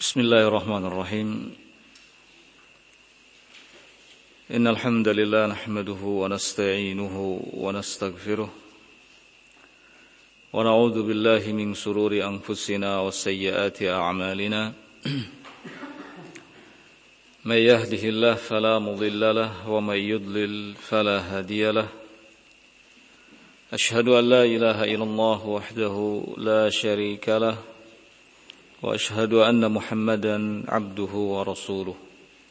Bismillahirrahmanirrahim. Innal hamdalillah nahmaduhu wa nasta'inuhu wa nastaghfiruh wa na'udzu billahi min shururi anfusina wa sayyiati a'malina. May yahdihillahu fala mudilla lahu wa may yudlil fala hadiya lahu. Ashhadu an la ilaha illallah wahdahu la syarika lahu wa ashhadu anna Muhammadan abduhu wa rasuluh.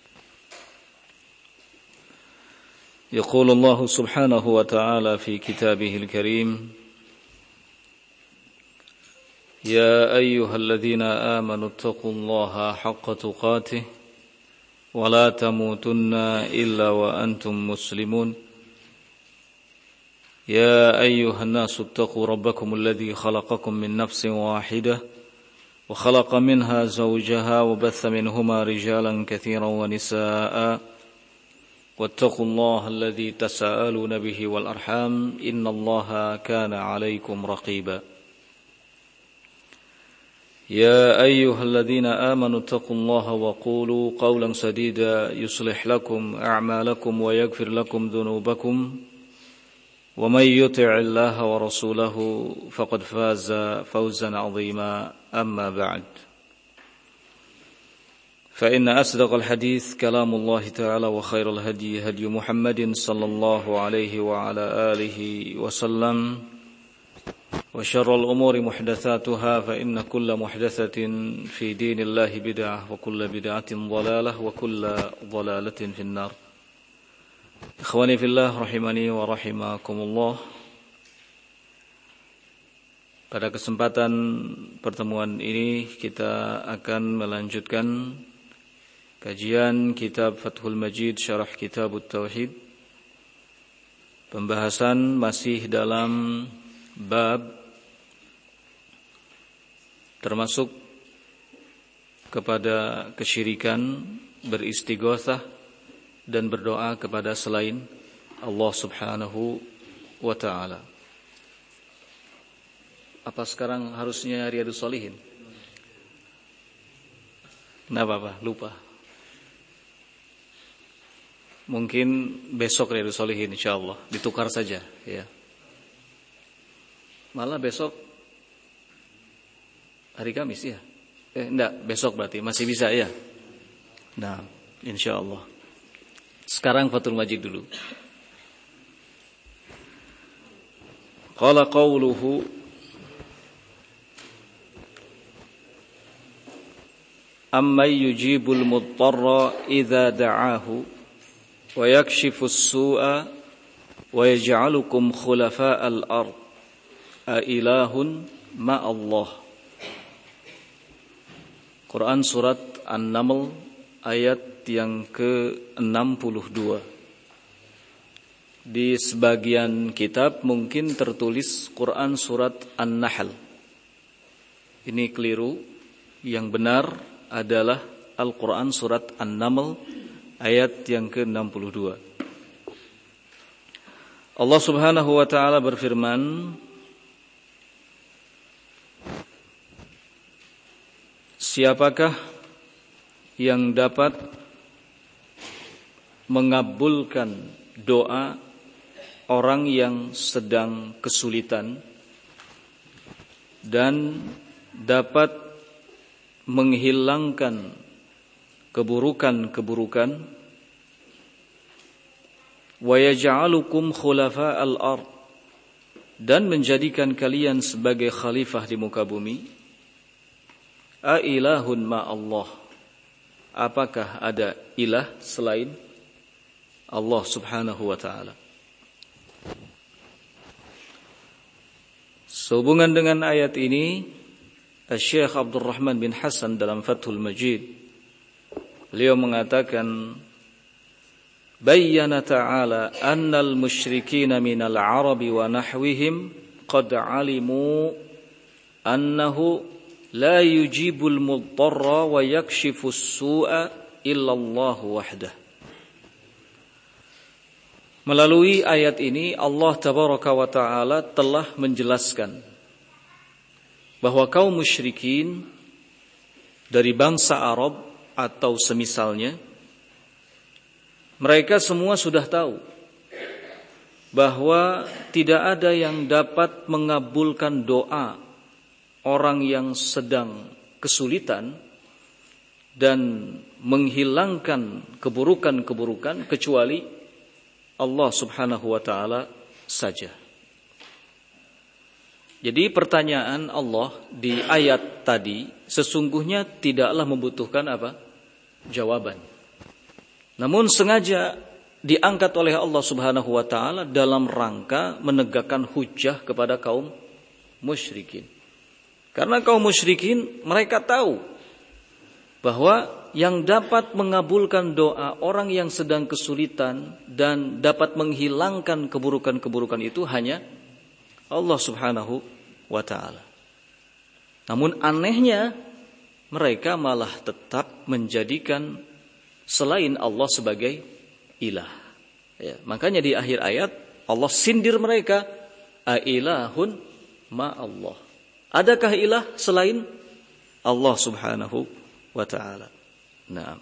Yaqulu Allah subhanahu wa ta'ala fi kitabihil karim, Ya ayyuhalladzina amanu taqullaha haqqa tuqatih wa la tamutunna illa wa antum muslimun. Ya ayyuhan nasu ittaqu rabbakum alladzi khalaqakum min nafsin wahidah وخلق منها زوجها وبث منهما رجالا كثيرا ونساء واتقوا الله الذي تساءلون به والأرحام إن الله كان عليكم رقيبا يا أيها الذين آمنوا اتقوا الله وقولوا قولا سديدا يصلح لكم أعمالكم ويغفر لكم ذنوبكم ومن يطع الله ورسوله فقد فاز فوزا عظيما أما بعد فإن أصدق الحديث كلام الله تعالى وخير الهدي هدي محمد صلى الله عليه وعلى آله وسلم وشر الأمور محدثاتها فإن كل محدثة في دين الله بدعة وكل بدعة ضلالة وكل ضلالة في النار. Ikhwani fillah rahimani wa rahimakumullah. Pada kesempatan pertemuan ini kita akan melanjutkan kajian kitab Fathul Majid Syarah Kitabut Tauhid. Pembahasan masih dalam bab termasuk kepada kesyirikan, beristighatsah dan berdoa kepada selain Allah Subhanahu wa ta'ala. Apa sekarang harusnya Riyadhus Shalihin? Kenapa Pak? Lupa. Mungkin besok Riyadhus Shalihin insyaallah, ditukar saja ya. Malah besok hari Kamis ya. Enggak, besok berarti masih bisa ya. Nah, insyaallah. Sekarang Fathul Majid dulu. Qala qawluhu amman yujibul mudtarra idza da'ahu wa yakshifus su'a wa yaj'alukum khulafa'al ard a ilahun ma'allah. Quran surat An-Naml ayat yang ke-62. Di sebagian kitab mungkin tertulis Quran surat An-Nahl. Ini keliru. Yang benar adalah Al-Quran surat An-Naml ayat yang ke-62. Allah Subhanahu wa ta'ala berfirman, siapakah yang dapat mengabulkan doa orang yang sedang kesulitan dan dapat menghilangkan keburukan-keburukan, wa yaj'alukum khulafa'al ard, dan menjadikan kalian sebagai khalifah di muka bumi, a ilahun ma Allah, apakah ada ilah selain Allah Subhanahu wa ta'ala. Sehubungan dengan ayat ini, Syekh Abdul Rahman bin Hasan dalam Fathul Majid, beliau mengatakan, bayyana ta'ala annal musyrikina minal arabi wa nahwihim qad alimu annahu la yujibul mudtarra wa yakshifus su'a illa Allah wahdah. Melalui ayat ini Allah Tabaraka wa Ta'ala telah menjelaskan bahwa kaum musyrikin dari bangsa Arab atau semisalnya, mereka semua sudah tahu bahwa tidak ada yang dapat mengabulkan doa orang yang sedang kesulitan dan menghilangkan keburukan-keburukan kecuali Allah Subhanahu wa taala saja. Jadi pertanyaan Allah di ayat tadi sesungguhnya tidaklah membutuhkan apa? Jawaban. Namun sengaja diangkat oleh Allah Subhanahu wa taala dalam rangka menegakkan hujjah kepada kaum musyrikin. Karena kaum musyrikin mereka tahu bahwa yang dapat mengabulkan doa orang yang sedang kesulitan dan dapat menghilangkan keburukan-keburukan itu hanya Allah Subhanahu wa taala. Namun anehnya mereka malah tetap menjadikan selain Allah sebagai ilah. Ya, makanya di akhir ayat Allah sindir mereka, ailahun ma Allah. Adakah ilah selain Allah Subhanahu wa ta'ala? Naam.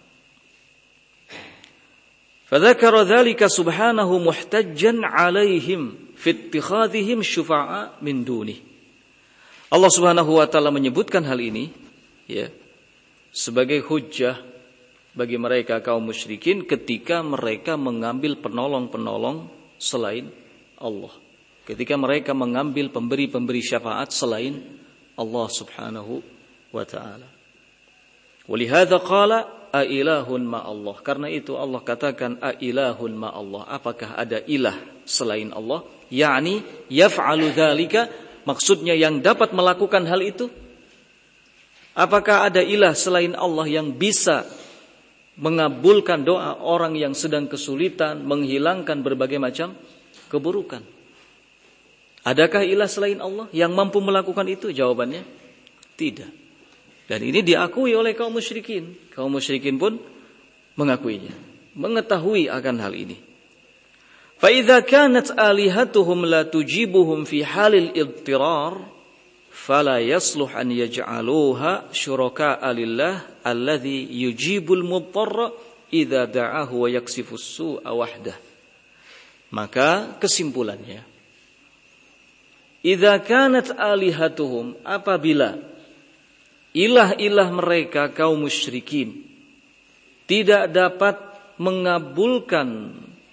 Fadzakara dzalika subhanahu muhtajjan 'alaihim fi ittikhadhihim syufa'a min dunih. Allah Subhanahu wa taala menyebutkan hal ini ya sebagai hujjah bagi mereka kaum musyrikin ketika mereka mengambil penolong-penolong selain Allah. Ketika mereka mengambil pemberi-pemberi syafaat selain Allah Subhanahu wa taala. Walihada qala ailahun ma Allah. Karena itu Allah katakan ailahun ma Allah. Apakah ada ilah selain Allah? Yani yaf'alu dzalika, maksudnya yang dapat melakukan hal itu. Apakah ada ilah selain Allah yang bisa mengabulkan doa orang yang sedang kesulitan, menghilangkan berbagai macam keburukan? Adakah ilah selain Allah yang mampu melakukan itu? Jawabannya tidak. Dan ini diakui oleh kaum musyrikin. Kaum musyrikin pun mengakuinya, mengetahui akan hal ini. Fa idza kanat alihatuhum la tujibuhum fi halil idtirar fala yasluh an yaj'aluha syuraka'a lillah alladhi yujibul mudtarra idza da'ahu wa yaksifus su'a wahdah. Maka kesimpulannya, idza kanat alihatuhum, apabila ilah-ilah mereka kaum musyrikin tidak dapat mengabulkan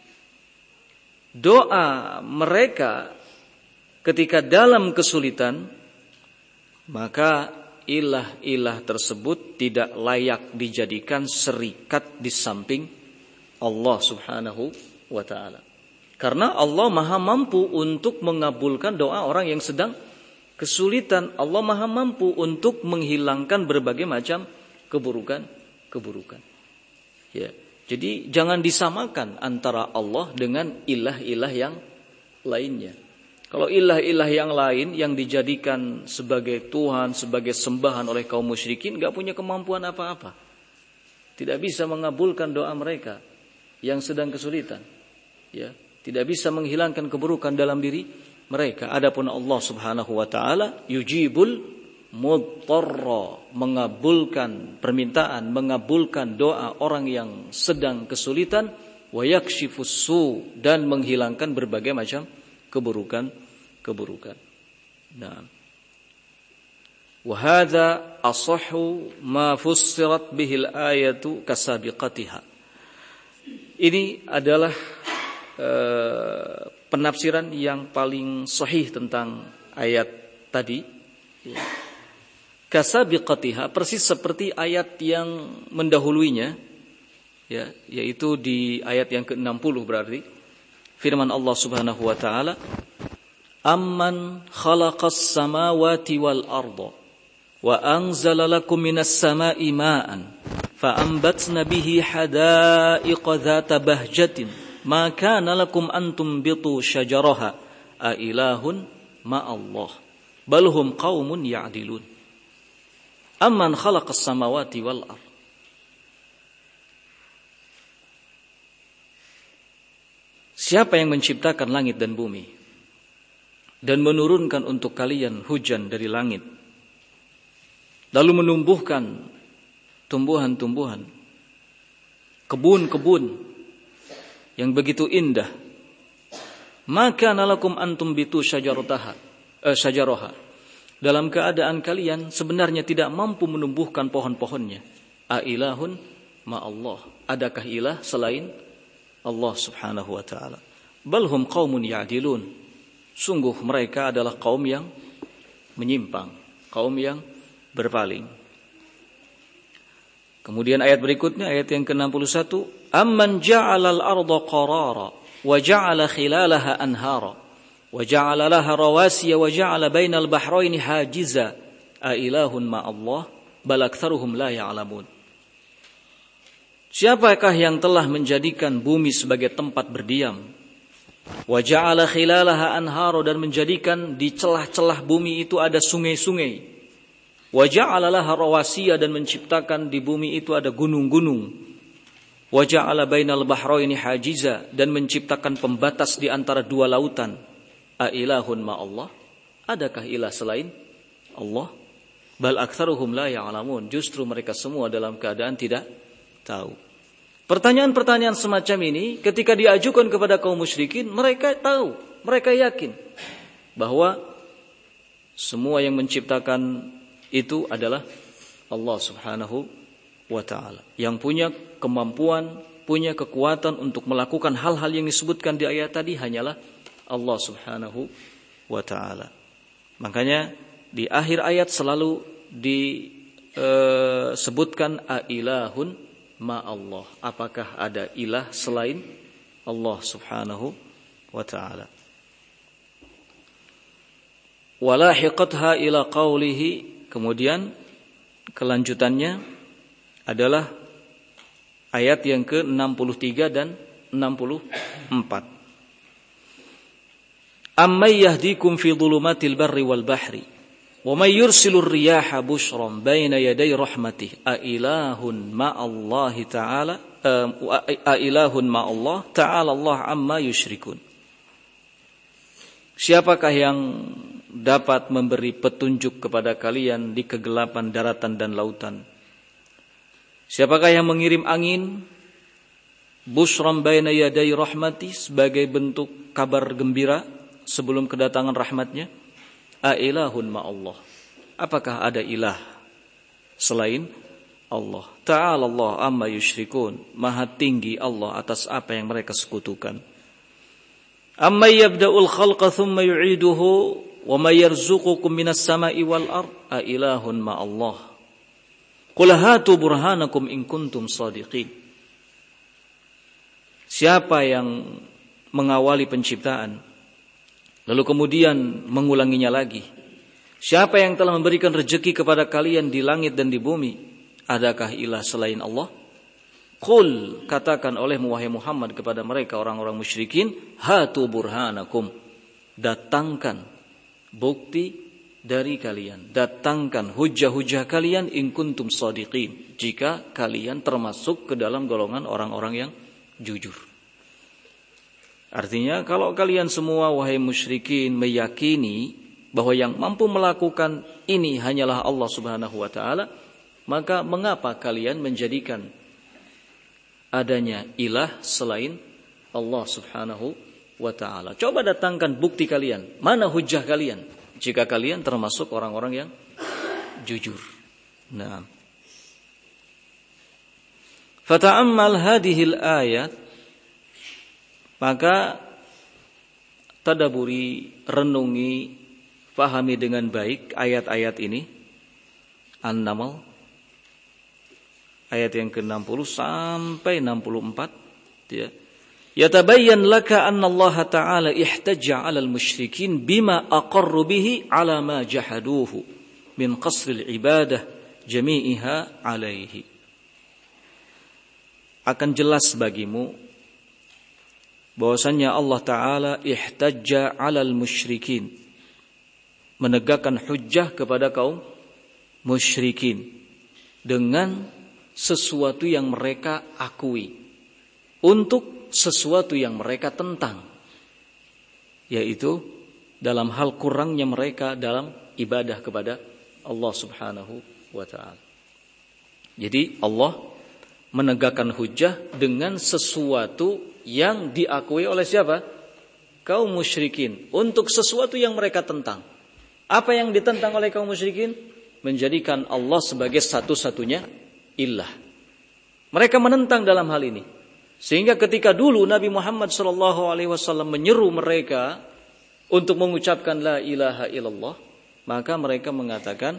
doa mereka ketika dalam kesulitan, maka ilah-ilah tersebut tidak layak dijadikan serikat di samping Allah Subhanahu wa taala. Karena Allah Maha mampu untuk mengabulkan doa orang yang sedang kesulitan. Allah Maha mampu untuk menghilangkan berbagai macam keburukan. Ya. Jadi jangan disamakan antara Allah dengan ilah-ilah yang lainnya. Kalau ilah-ilah yang lain yang dijadikan sebagai Tuhan, sebagai sembahan oleh kaum musyrikin, gak punya kemampuan apa-apa. Tidak bisa mengabulkan doa mereka yang sedang kesulitan. Ya. Tidak bisa menghilangkan keburukan dalam diri mereka. Adapun Allah Subhanahu wa taala yujibul mudtarra, mengabulkan permintaan, mengabulkan doa orang yang sedang kesulitan, wa yakshifus su, dan menghilangkan berbagai macam keburukan. Nah, wa hadza asahhu ma fussirat bihil ayatu kasabiqatiha. Ini adalah penafsiran yang paling sahih tentang ayat tadi. Kasabiqatiha, persis seperti ayat yang mendahuluinya, ya, yaitu di ayat yang ke-60 berarti. Firman Allah Subhanahu wa taala, "Amman khalaqas samawati wal arda wa anzala lakum minas sama'i ma'an fa ambatna bihi hadaiqa dzata bahjatin ma kana lakum an tumbitu syajaraha a ilahun ma Allah bal hum qaumun ya'dilun." Amman khalaqas samawati wal ard. Siapa yang menciptakan langit dan bumi dan menurunkan untuk kalian hujan dari langit, lalu menumbuhkan tumbuhan-tumbuhan, kebun-kebun yang begitu indah. Maka nalakum antum bitu syajaraha. Dalam keadaan kalian sebenarnya tidak mampu menumbuhkan pohon-pohonnya. Ailahun ma'allah. Adakah ilah selain Allah subhanahu wa ta'ala? Balhum qaumun ya'dilun. Sungguh mereka adalah kaum yang menyimpang, kaum yang berpaling. Kemudian ayat berikutnya, ayat yang ke-61, amman ja'alal arda qarara wa ja'ala khilalaha anhara wa ja'ala laha rawasiya wa ja'ala bainal bahraini hajiza a ilahun ma'allah bal aktsaruhum la ya'lamun. Siapakah yang telah menjadikan bumi sebagai tempat berdiam, wa ja'ala khilalaha anhara, dan menjadikan di celah-celah bumi itu ada sungai-sungai, wa ja'ala laha rawasiya, dan menciptakan di bumi itu ada gunung-gunung, wa ja'ala bainal bahraini hajiza, dan menciptakan pembatas di antara dua lautan. A ilahun ma'allah, adakah ilah selain Allah? Bal aktsaruhum la ya'lamun, justru mereka semua dalam keadaan tidak tahu. Pertanyaan-pertanyaan semacam ini ketika diajukan kepada kaum musyrikin, mereka tahu, mereka yakin bahwa semua yang menciptakan itu adalah Allah subhanahu wa ta'ala, yang punya kemampuan, punya kekuatan untuk melakukan hal-hal yang disebutkan di ayat tadi hanyalah Allah subhanahu wa ta'ala. Makanya di akhir ayat selalu disebutkan ailahun ma'allah, apakah ada ilah selain Allah subhanahu wa ta'ala. Walahiqatha ila qawlihi, kemudian kelanjutannya adalah ayat yang ke-63 dan 64. Amman yahdikum fi dhulumatil barri wal bahri wa may yursilur riyaha bushran baina yaday rahmatih a ilahun ma'allahi ta'ala a ilahun ma'allah ta'ala Allah amma yusyrikun. Siapakah yang dapat memberi petunjuk kepada kalian di kegelapan daratan dan lautan? Siapakah yang mengirim angin bushran baina yaday rahmati, sebagai bentuk kabar gembira sebelum kedatangan rahmatnya? A ilahun ma'allah, apakah ada ilah selain Allah? Ta'ala Allah amma yusyrikun, maha tinggi Allah atas apa yang mereka sekutukan. Amma yabda'ul khalqa thumma yu'iduhu wa may yarzuqukum minas sama'i wal ard a ilahun ma'allah qul hatu burhanakum in kuntum shadiqin. Siapa yang mengawali penciptaan lalu kemudian mengulanginya lagi? Siapa yang telah memberikan rezeki kepada kalian di langit dan di bumi? Adakah ilah selain Allah? Qul, katakan olehmu wahai Muhammad kepada mereka orang-orang musyrikin, hatu burhanakum, datangkan bukti dari kalian, datangkan hujah-hujah kalian in kuntum shadiqin, jika kalian termasuk ke dalam golongan orang-orang yang jujur. Artinya kalau kalian semua wahai musyrikin meyakini bahwa yang mampu melakukan ini hanyalah Allah subhanahu wa ta'ala, maka mengapa kalian menjadikan adanya ilah selain Allah subhanahu wa ta'ala? Coba datangkan bukti kalian, mana hujah kalian, jika kalian termasuk orang-orang yang jujur. Nah, fata'ammal hadhil ayat, maka tadaburi, renungi, fahami dengan baik ayat-ayat ini. An-Naml ayat yang ke-60 sampai 64, ya. Yatabayyan laka anna Allah Ta'ala ihtajja 'alal musyrikin bima aqarru bihi 'ala ma jahaduhu min qasril ibadah jami'iha 'alaihi. Akan jelas bagimu bahwasannya Allah Ta'ala ihtajja 'alal musyrikin, menegakkan hujjah kepada kaum musyrikin dengan sesuatu yang mereka akui untuk sesuatu yang mereka tentang, yaitu dalam hal kurangnya mereka dalam ibadah kepada Allah Subhanahu wa ta'ala. Jadi Allah menegakkan hujjah dengan sesuatu yang diakui oleh siapa? Kaum musyrikin. Untuk sesuatu yang mereka tentang. Apa yang ditentang oleh kaum musyrikin? Menjadikan Allah sebagai satu-satunya ilah. Mereka menentang dalam hal ini. Sehingga ketika dulu Nabi Muhammad SAW menyeru mereka untuk mengucapkan la ilaha illallah, maka mereka mengatakan,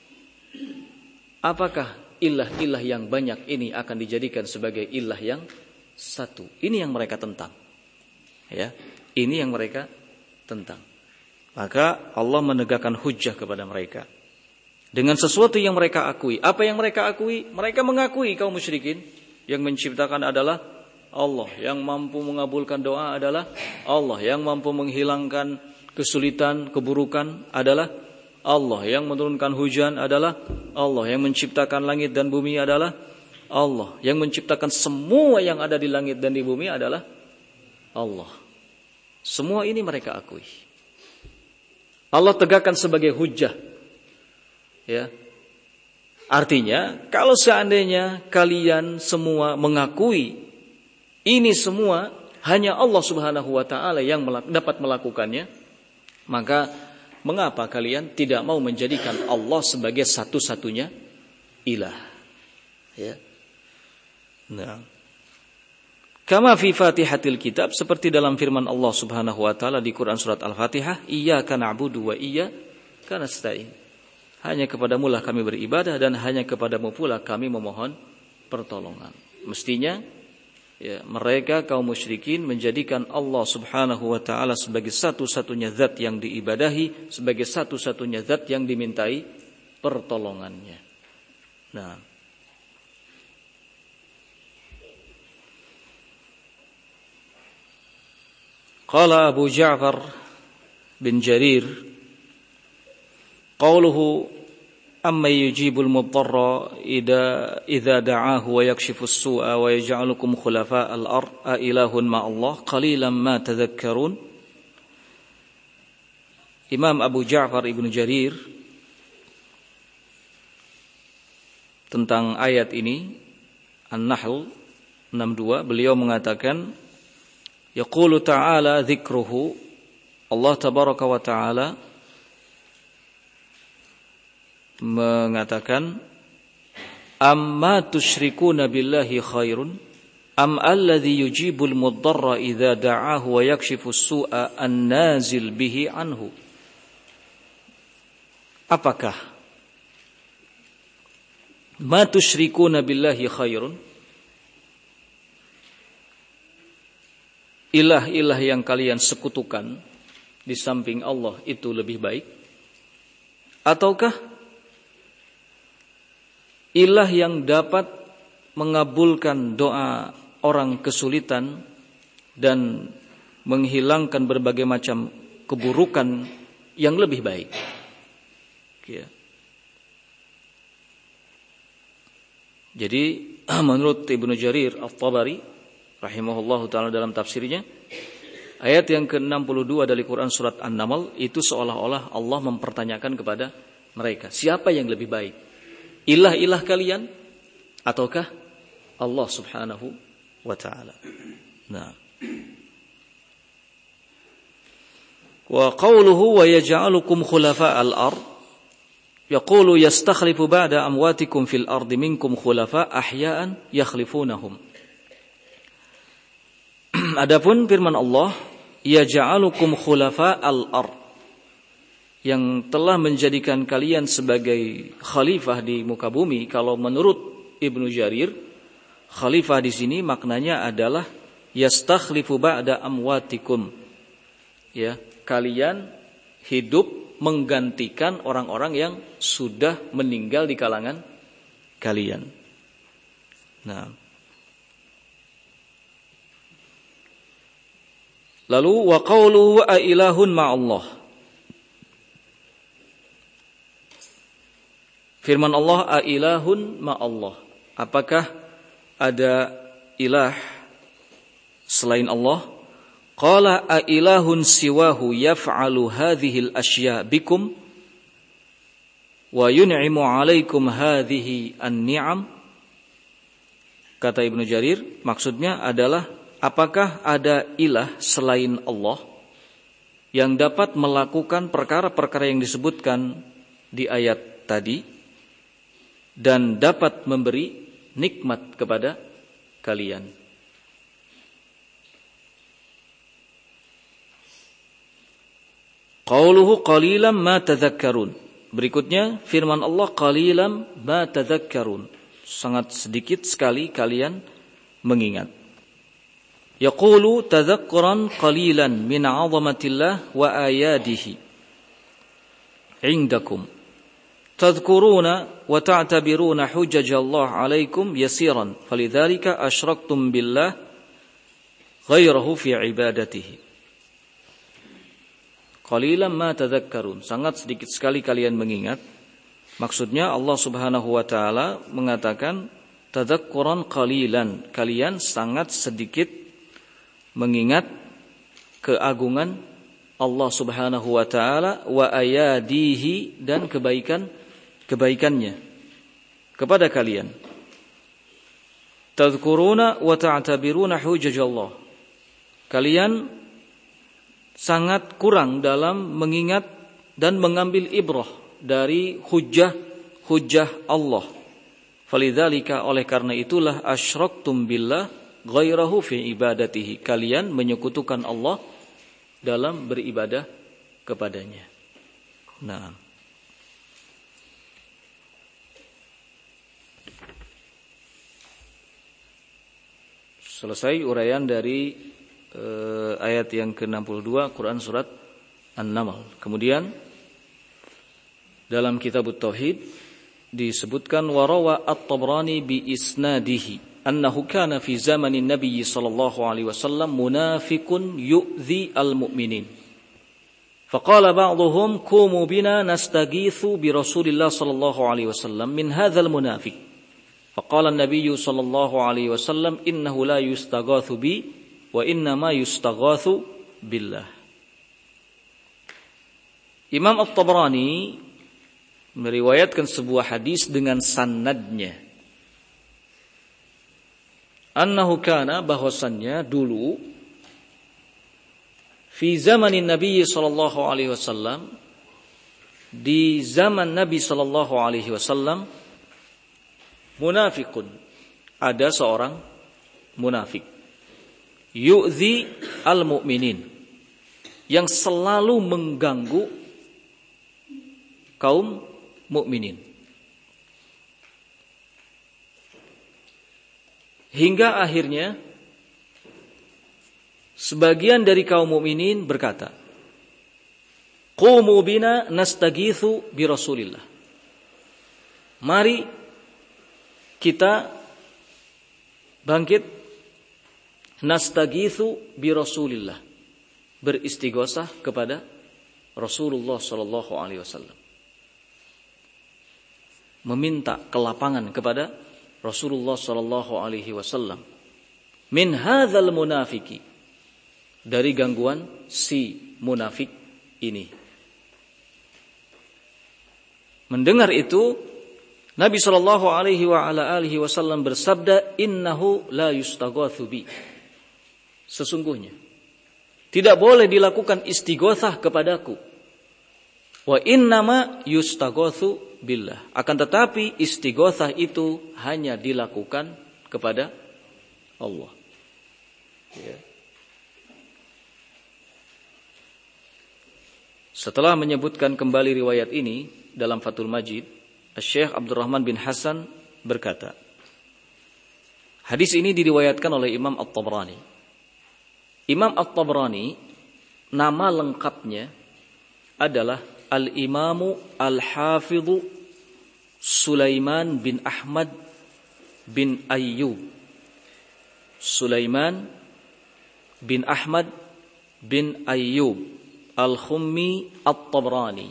apakah ilah-ilah yang banyak ini akan dijadikan sebagai ilah yang satu? Ini yang mereka tentang. Ya, ini yang mereka tentang. Maka Allah menegakkan hujjah kepada mereka dengan sesuatu yang mereka akui. Apa yang mereka akui? Mereka mengakui kaum musyrikin yang menciptakan adalah Allah, yang mampu mengabulkan doa adalah Allah, yang mampu menghilangkan kesulitan, keburukan adalah Allah, yang menurunkan hujan adalah Allah, yang menciptakan langit dan bumi adalah Allah, yang menciptakan semua yang ada di langit dan di bumi adalah Allah. Semua ini mereka akui. Allah tegakkan sebagai hujjah. Ya. Artinya, kalau seandainya kalian semua mengakui ini semua hanya Allah Subhanahu wa taala yang dapat melakukannya, maka mengapa kalian tidak mau menjadikan Allah sebagai satu-satunya ilah? Ya. Nah, kama fi Fatihatil Kitab, seperti dalam firman Allah Subhanahu wa taala di Quran surat Al-Fatihah, iyyaka na'budu wa iyyaka nasta'in. Hanya kepadamu lah kami beribadah dan hanya kepadamu pula kami memohon pertolongan. Mestinya ya, mereka kaum musyrikin menjadikan Allah Subhanahu wa taala sebagai satu-satunya zat yang diibadahi, sebagai satu-satunya zat yang dimintai pertolongannya. Nah, qala Abu Ja'far bin Jarir, qauluhu amma yujibul mudtarra idza da'ahu wa yakshifus su'a wa yaj'alukum khulafa'al ard a ilahun ma Allah qalilan ma tadhakkarun. Imam Abu Ja'far Ibnu Jarir tentang ayat ini An-Nahl 62, beliau mengatakan, yaqulu ta'ala dzikruhu, Allah tabaraka wa ta'ala mengatakan, amma tusyrikuna billahi khairun am alladhi yujibul muddarra idza da'ahu wa yakshifus su'a an-nazil bihi anhu. Apakah ma tusyrikuna billahi khairun, ilah-ilah yang kalian sekutukan di samping Allah itu lebih baik, ataukah ilah yang dapat mengabulkan doa orang kesulitan dan menghilangkan berbagai macam keburukan yang lebih baik? Ya. Jadi menurut Ibnu Jarir At-Tabari rahimahullahu ta'ala dalam tafsirnya, ayat yang ke-62 dari Quran surat An-Naml itu seolah-olah Allah mempertanyakan kepada mereka, siapa yang lebih baik? Ilah-ilah kalian ataukah Allah Subhanahu wa ta'ala? Nah. Wa qawluhu wa yaj'alukum khulafa'al ard, yaqulu yastakhlifu ba'da amwatikum fil ardi minkum khulafa ahya'an yakhlifunahum. Adapun firman Allah, yaj'alukum khulafa'al ard, yang telah menjadikan kalian sebagai khalifah di muka bumi. Kalau menurut Ibnu Jarir, khalifah di sini maknanya adalah yastakhlifu ba'da amwatikum. Ya, kalian hidup menggantikan orang-orang yang sudah meninggal di kalangan kalian. Nah, lalu wa qawluhu a ilahun ma'allah, firman Allah, a ilahun ma'allah, apakah ada ilah selain Allah? Qala a ilahun siwahu yaf'alu hadhil asya' bikum wa yun'imu 'alaikum hadhihi an-ni'am. kata Ibnu Jarir, maksudnya adalah apakah ada ilah selain Allah yang dapat melakukan perkara-perkara yang disebutkan di ayat tadi dan dapat memberi nikmat kepada kalian. Qauluhu qalilan ma tadhakkarun. Berikutnya firman Allah, qalilan ma tadhakkarun. Sangat sedikit sekali kalian mengingat. Yaqulu tadhakkuran qalilan min 'azamatillah wa ayadihi indakum. Tadhkuruna wa ta'tabiruna hujjajallah 'alaikum yasiran. Falidzalika asyraktum billah ghairahu fi ibadatihi. Qalilan ma tadhakkarun, sangat sedikit sekali kalian mengingat. Maksudnya Allah Subhanahu wa taala mengatakan tadhakkuran qalilan, kalian sangat sedikit mengingat keagungan Allah Subhanahu wa taala wa ayadihi dan kebaikannya kepada kalian. Tadhkuruna wa ta'tabiruna hujajallah. Kalian sangat kurang dalam mengingat dan mengambil ibrah dari hujjah Allah. Falidzalika, oleh karena itulah asyraktum billah ghairahu fi ibadatihi. Kalian menyekutukan Allah dalam beribadah kepadanya. Nah, selesai uraian dari ayat yang ke-62 Quran surat An-Naml. Kemudian dalam kitab Tauhid disebutkan warawa At-Tabrani bi isnadihi annahu kana fi zamanin Nabi sallallahu alaihi wasallam munafiqun yu'dhi al-mu'minin. Faqala ba'dhum qumu bina nastaghithu bi Rasulillah sallallahu alaihi wasallam min hadzal munafiq. Faqala an-nabiy sallallahu alaihi wasallam innahu la yustaghathu bi wa innama yustaghathu billah. Imam At-Tabrani meriwayatkan sebuah hadis dengan sanadnya. Annahu kana, bahwasannya dulu fi zamanin Nabi sallallahu alaihi wasallam, di zaman Nabi sallallahu alaihi wasallam, munafiqun, ada seorang munafik, yu'dhi al-mu'minin, yang selalu mengganggu kaum mukminin. Hingga akhirnya sebagian dari kaum mukminin berkata, qumu bina nastaghithu bi Rasulillah. Mari kita bangkit, nastaghithu bi Rasulillah, beristighosah kepada Rasulullah sallallahu alaihi wasallam, meminta kelapangan kepada Rasulullah sallallahu alaihi wasallam, min hadzal munafiki, dari gangguan si munafik ini. Mendengar itu, Nabi sallallahu alaihi wa ala alihi wasallam bersabda, innahu la yustaghatsu bi, sesungguhnya tidak boleh dilakukan istighotsah kepadaku. Wa innama yustaghatsu billah, akan tetapi istighotsah itu hanya dilakukan kepada Allah. Ya. Setelah menyebutkan kembali riwayat ini dalam Fathul Majid, Syekh Abdurrahman bin Hasan berkata, hadis ini diriwayatkan oleh Imam At-Tabrani. Imam At-Tabrani, nama lengkapnya adalah Al-Imamu Al-Hafidhu Sulaiman bin Ahmad bin Ayyub. Sulaiman bin Ahmad bin Ayyub Al-Khummi At-Tabrani,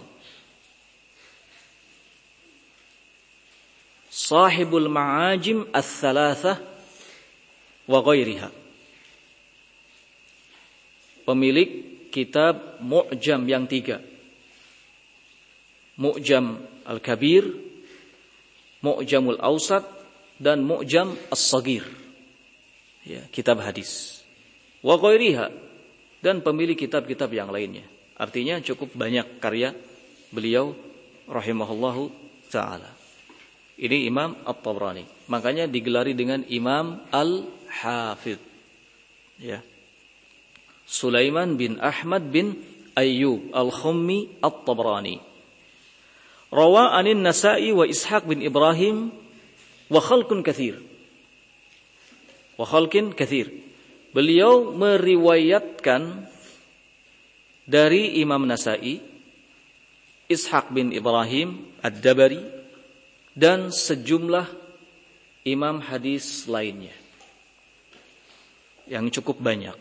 sahibul ma'ajim ats-tsalatsah wa ghairiha, pemilik kitab Mu'jam yang 3. Mu'jam Al-Kabir, Mu'jamul Awsat, dan Mu'jam As-Saghir. ya, kitab hadis. Wa ghairiha, dan pemilik kitab-kitab yang lainnya. Artinya cukup banyak karya beliau rahimahullahu ta'ala. Ini Imam At-Tabrani. Makanya digelari dengan Imam Al-Hafidh. Ya. Sulaiman bin Ahmad bin Ayyub Al-Khummi At-Tabrani. Rawa anin Nasa'i wa Ishaq bin Ibrahim wa khalqun katsir. Wa khalqin katsir. Beliau meriwayatkan dari Imam Nasa'i, Ishaq bin Ibrahim Ad-Dabari, dan sejumlah imam hadis lainnya yang cukup banyak.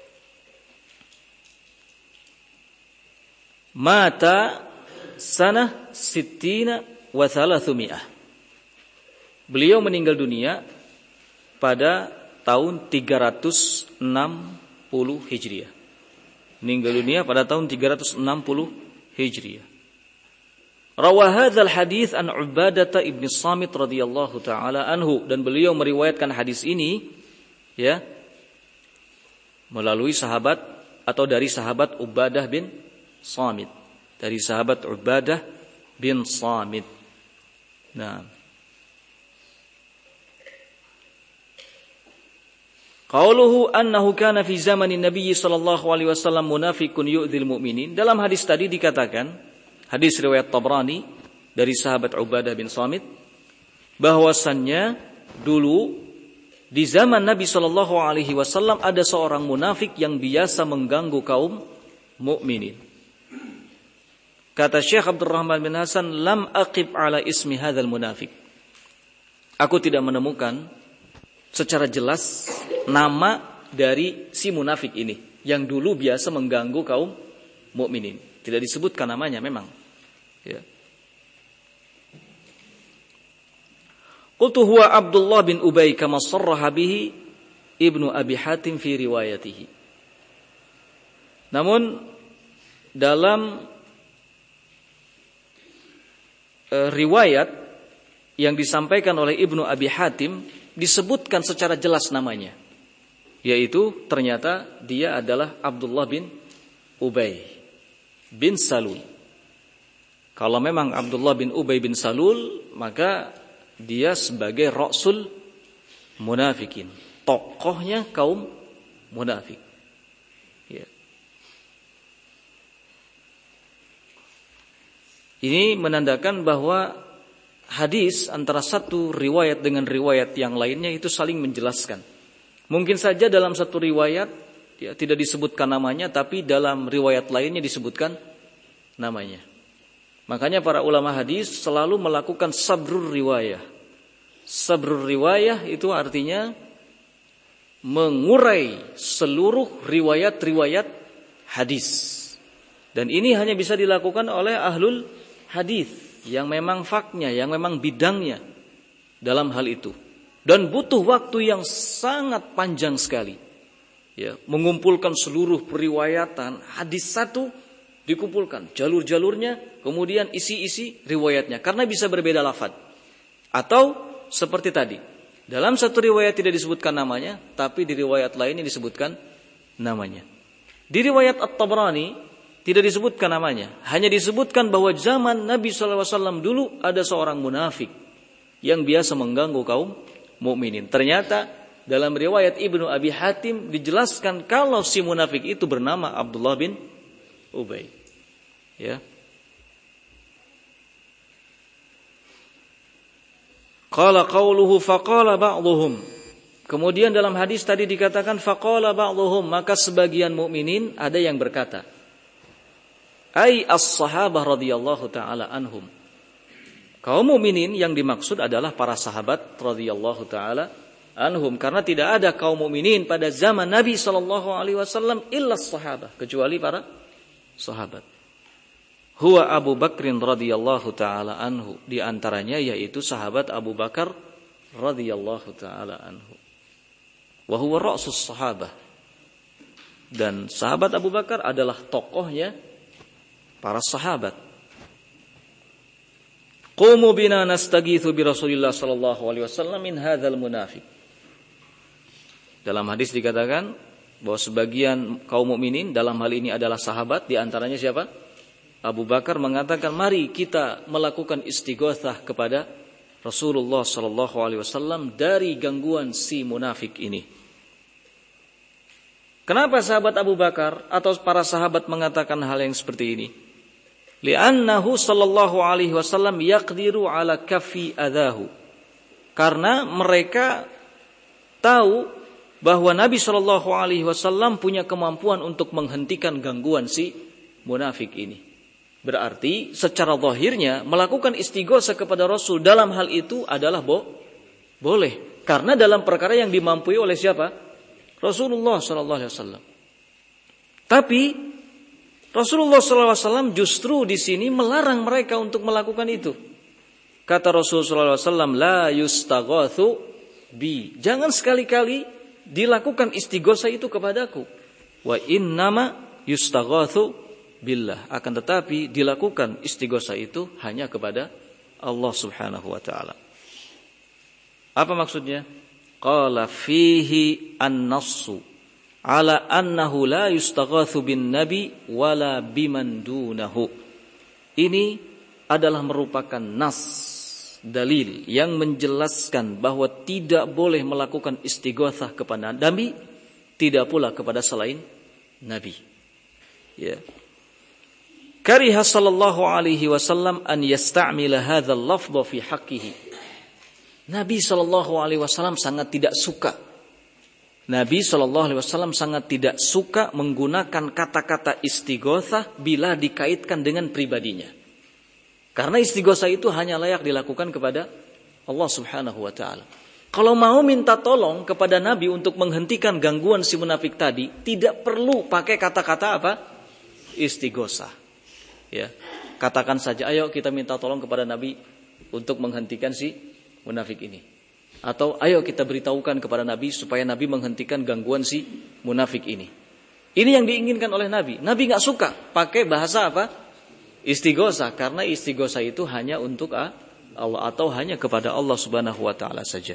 Mata sanah sittina wa thalathumiyah. Beliau meninggal dunia pada tahun 360 Hijriah. Meninggal dunia pada tahun 360 Hijriah. Rawa hadzal hadits an Ubadah ibn Samit radhiyallahu taala anhu, dan beliau meriwayatkan hadis ini ya melalui sahabat atau dari sahabat Ubadah bin Samit, dari sahabat Ubadah bin Samit. Nah, qauluhu annahu kana fi zamanin Nabi sallallahu alaihi wasallam munafiqun yu'dzil mu'minin. Dalam hadis tadi dikatakan, hadis riwayat Tabrani dari sahabat Ubadah bin Samit, bahwasannya dulu di zaman Nabi sallallahu alaihi wasallam ada seorang munafik yang biasa mengganggu kaum mukminin. Kata Syekh Abdurrahman bin Hasan, lam aqib ala ismi hadzal munafik. Aku tidak menemukan secara jelas nama dari si munafik ini yang dulu biasa mengganggu kaum mukminin. Tidak disebutkan namanya memang. Ya. Qultu huwa Abdullah bin Ubay kama sarraha bihi Ibnu Abi Hatim fi riwayatihi. Namun dalam riwayat yang disampaikan oleh Ibnu Abi Hatim disebutkan secara jelas namanya, yaitu ternyata dia adalah Abdullah bin Ubay bin Salul. Kalau memang Abdullah bin Ubay bin Salul, maka dia sebagai Rasul munafikin, tokohnya kaum munafik. Ya. Ini menandakan bahwa hadis antara satu riwayat dengan riwayat yang lainnya itu saling menjelaskan. Mungkin saja dalam satu riwayat ya, tidak disebutkan namanya, tapi dalam riwayat lainnya disebutkan namanya. Makanya para ulama hadis selalu melakukan sabrur riwayah. Sabrur riwayah itu artinya mengurai seluruh riwayat-riwayat hadis. Dan ini hanya bisa dilakukan oleh ahlul hadis yang memang faknya, yang memang bidangnya dalam hal itu. Dan butuh waktu yang sangat panjang sekali. Ya, mengumpulkan seluruh periwayatan hadis satu, dikumpulkan jalur-jalurnya, kemudian isi-isi riwayatnya, karena bisa berbeda lafaz. Atau seperti tadi, dalam satu riwayat tidak disebutkan namanya, tapi di riwayat lainnya disebutkan namanya. Di riwayat At-Tabrani tidak disebutkan namanya, hanya disebutkan bahwa zaman Nabi SAW dulu ada seorang munafik yang biasa mengganggu kaum mukminin. Ternyata dalam riwayat Ibnu Abi Hatim dijelaskan kalau si munafik itu bernama Abdullah bin Ubay. Ya. Qala qauluhu faqala ba'dhum. Kemudian dalam hadis tadi dikatakan faqala ba'dhum, maka sebagian mukminin ada yang berkata, ai as-sahabah radhiyallahu taala anhum. Kaum mukminin yang dimaksud adalah para sahabat radhiyallahu taala anhum, karena tidak ada kaum mukminin pada zaman Nabi sallallahu alaihi wasallam illa as-sahabah, kecuali para sahabat. Huwa Abu Bakrin radhiyallahu taala anhu, di antaranya yaitu sahabat Abu Bakar radhiyallahu taala anhu. Wa huwa ra'sus sahabah, dan sahabat Abu Bakar adalah tokohnya para sahabat. Qumu bina nastaghitsu bi Rasulillah sallallahu alaihi wasallam min hadzal munafiq. Dalam hadis dikatakan bahwa sebagian kaum mukminin, dalam hal ini adalah sahabat, di antaranya siapa? Abu Bakar mengatakan, mari kita melakukan istighatsah kepada Rasulullah sallallahu alaihi wasallam dari gangguan si munafik ini. Kenapa sahabat Abu Bakar atau para sahabat mengatakan hal yang seperti ini? Li'annahu sallallahu alaihi wasallam yaqdiru ala kaffi adahu. Karena mereka tahu bahwa Nabi sallallahu alaihi wasallam punya kemampuan untuk menghentikan gangguan si munafik ini. Berarti secara zahirnya melakukan istighatsah kepada Rasul dalam hal itu adalah boleh. Karena dalam perkara yang dimampui oleh siapa? Rasulullah sallallahu alaihi wasallam. Tapi Rasulullah sallallahu alaihi wasallam justru di sini melarang mereka untuk melakukan itu. Kata Rasulullah sallallahu alaihi wasallam, la yustaghatsu bi. Jangan sekali-kali dilakukan istighatsah itu kepadaku. Wa innama yustaghatsu billah. Akan tetapi dilakukan istighatsah itu hanya kepada Allah Subhanahu wa taala. Apa maksudnya? Qala fihi an-nassu ala annahu la yustaghatsu bin nabi wala biman dunahu. Ini adalah merupakan nas, dalil yang menjelaskan bahwa tidak boleh melakukan istighatsah kepada nabi, tidak pula kepada selain nabi. Ya. Kariha sallallahu alaihi wasallam an yasta'mila hadzal lafdha fi haqqihi. Nabi sallallahu alaihi wasallam sangat tidak suka. Nabi sallallahu alaihi wasallam sangat tidak suka menggunakan kata-kata istighatsah bila dikaitkan dengan pribadinya. Karena istighatsah itu hanya layak dilakukan kepada Allah Subhanahu wa taala. Kalau mau minta tolong kepada Nabi untuk menghentikan gangguan si munafik tadi, tidak perlu pakai kata-kata apa? Istighatsah. Ya, katakan saja, ayo kita minta tolong kepada Nabi untuk menghentikan si munafik ini. Atau ayo kita beritahukan kepada Nabi supaya Nabi menghentikan gangguan si munafik ini. Ini yang diinginkan oleh Nabi. Nabi gak suka pakai bahasa apa? Istighatsah. Karena istighatsah itu hanya untuk Allah atau hanya kepada Allah Subhanahu wa taala saja.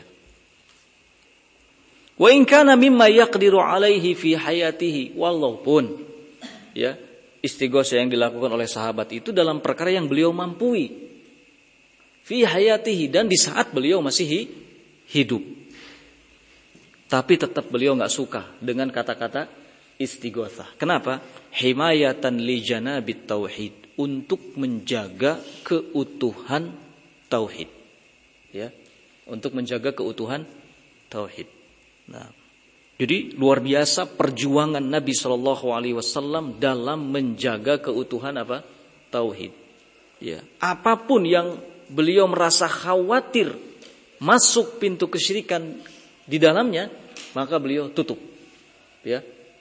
Wa in kana mimma yaqdiru alaihi fi hayatihi, walaupun ya istighatsah yang dilakukan oleh sahabat itu dalam perkara yang beliau mampu fi hayatihi, dan di saat beliau masih hidup. Tapi tetap beliau enggak suka dengan kata-kata istighatsah. Kenapa? Himayatan li janabit tauhid, untuk menjaga keutuhan tauhid. Ya, untuk menjaga keutuhan tauhid. Nah, jadi luar biasa perjuangan Nabi Shallallahu Alaihi Wasallam dalam menjaga keutuhan apa? Tauhid. Ya, apapun yang beliau merasa khawatir masuk pintu kesyirikan di dalamnya, maka beliau tutup. Ya.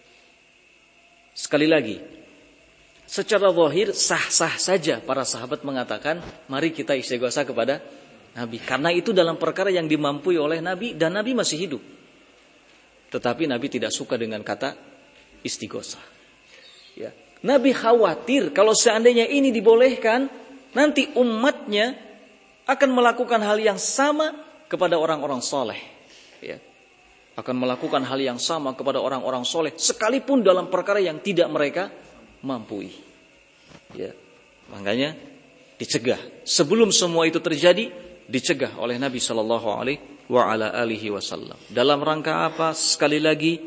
Sekali lagi, secara zahir sah-sah saja para sahabat mengatakan, mari kita istighatsah kepada Nabi. Karena itu dalam perkara yang dimampui oleh Nabi dan Nabi masih hidup. Tetapi Nabi tidak suka dengan kata istighatsah. Ya. Nabi khawatir kalau seandainya ini dibolehkan, nanti umatnya akan melakukan hal yang sama kepada orang-orang soleh. Ya. Akan melakukan hal yang sama kepada orang-orang soleh, sekalipun dalam perkara yang tidak mereka mampu. Ya. Makanya dicegah. Sebelum semua itu terjadi, dicegah oleh Nabi Sallallahu Alaihi Wasallam. Dalam rangka apa? Sekali lagi,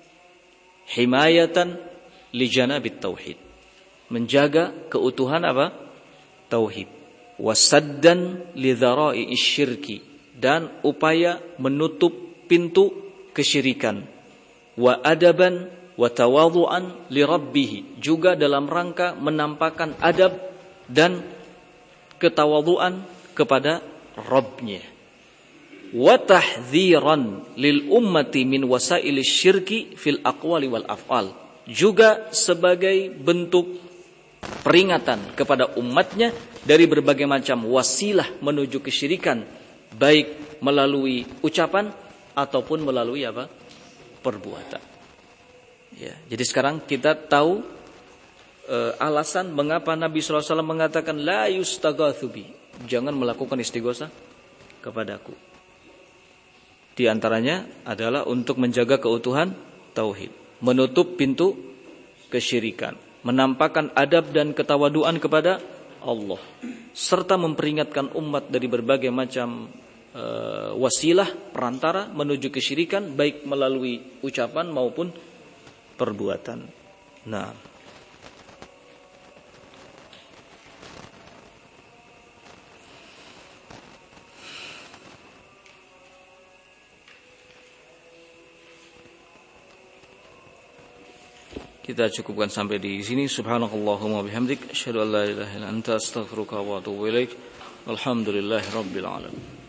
himayatan li janabit tauhid, menjaga keutuhan apa? Tauhid. Wasaddan li dzara'i syirki, dan upaya menutup pintu kesyirikan. Wa adaban wa tawadhu'an li rabbih, juga dalam rangka menampakkan adab dan ketawadhuan kepada Rabbnya. Wa tahdziran lil ummati min wasailis syirki fil aqwali wal af'al, juga sebagai bentuk peringatan kepada umatnya dari berbagai macam wasilah menuju kesyirikan, baik melalui ucapan ataupun melalui apa? Perbuatan. Ya, jadi sekarang kita tahu alasan mengapa Nabi SAW mengatakan la yustaghatsu bi, jangan melakukan istighatsah kepadaku. Di antaranya adalah untuk menjaga keutuhan tauhid, menutup pintu kesyirikan, menampakkan adab dan ketawaduan kepada Allah, serta memperingatkan umat dari berbagai macam wasilah perantara menuju kesyirikan, baik melalui ucapan maupun perbuatan. Nah, kita cukupkan sampai di sini. Subhanakallahumma bihamdik, asyhadu an la ilaha illa anta, astaghfiruka wa atubu ilaik. Alhamdulillahirabbil alamin.